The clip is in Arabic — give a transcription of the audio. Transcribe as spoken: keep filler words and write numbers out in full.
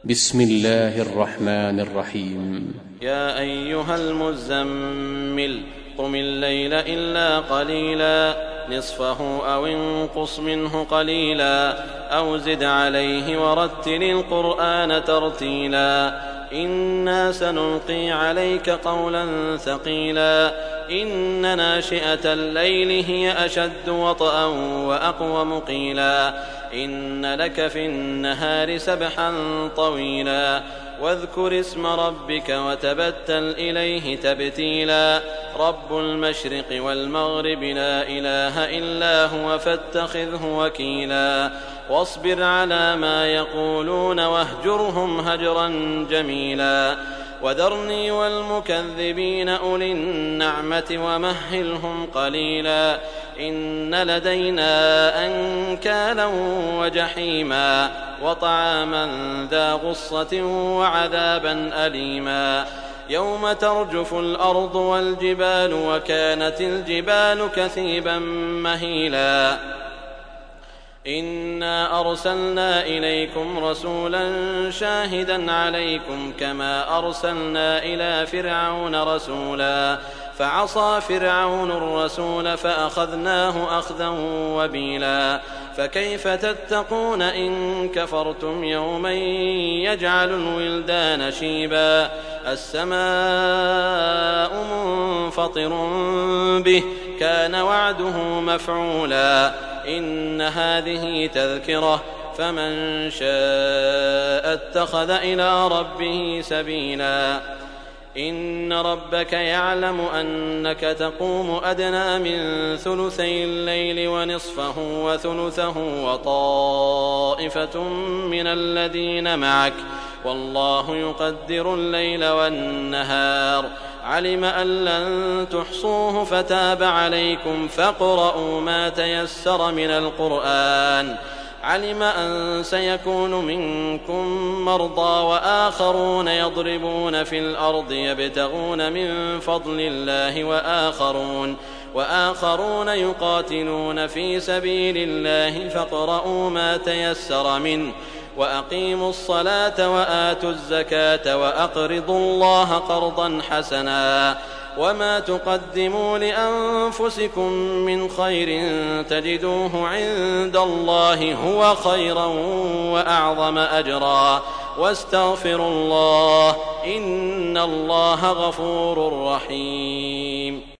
بسم الله الرحمن الرحيم. يا أيها المزمل قم الليل إلا قليلا نصفه أو انقص منه قليلا أو زد عليه ورتل القرآن ترتيلا إنا سنلقي عليك قولا ثقيلا إن ناشئة الليل هي أشد وطئا وأقوم قيلا إن لك في النهار سبحا طويلا واذكر اسم ربك وتبتل إليه تبتيلا رب المشرق والمغرب لا إله إلا هو فاتخذه وكيلا واصبر على ما يقولون واهجرهم هجرا جميلا وذرني والمكذبين أولي النعمة ومهلهم قليلا إن لدينا أنكالا وجحيما وطعاما ذا غصة وعذابا أليما يوم ترجف الأرض والجبال وكانت الجبال كثيبا مهيلا إنا أرسلنا إليكم رسولا شاهدا عليكم كما أرسلنا إلى فرعون رسولا فعصى فرعون الرسول فأخذناه أخذا وبيلا فكيف تتقون إن كفرتم يوما يجعل الولدان شيبا السماء منفطر به كان وعده مفعولا إن هذه تذكرة فمن شاء اتخذ إلى ربه سبيلا إن ربك يعلم أنك تقوم أدنى من ثلثي الليل ونصفه وثلثه وطائفة من الذين معك والله يقدر الليل والنهار علم أن لن تحصوه فتاب عليكم فاقرؤوا ما تيسر من القرآن علم أن سيكون منكم مرضى وآخرون يضربون في الأرض يبتغون من فضل الله وآخرون, وآخرون يقاتلون في سبيل الله فاقرؤوا ما تيسر منه وأقيموا الصلاة وآتوا الزكاة وأقرضوا الله قرضا حسنا وما تقدموا لأنفسكم من خير تجدوه عند الله هو خيرا وأعظم أجرا واستغفروا الله إن الله غفور رحيم.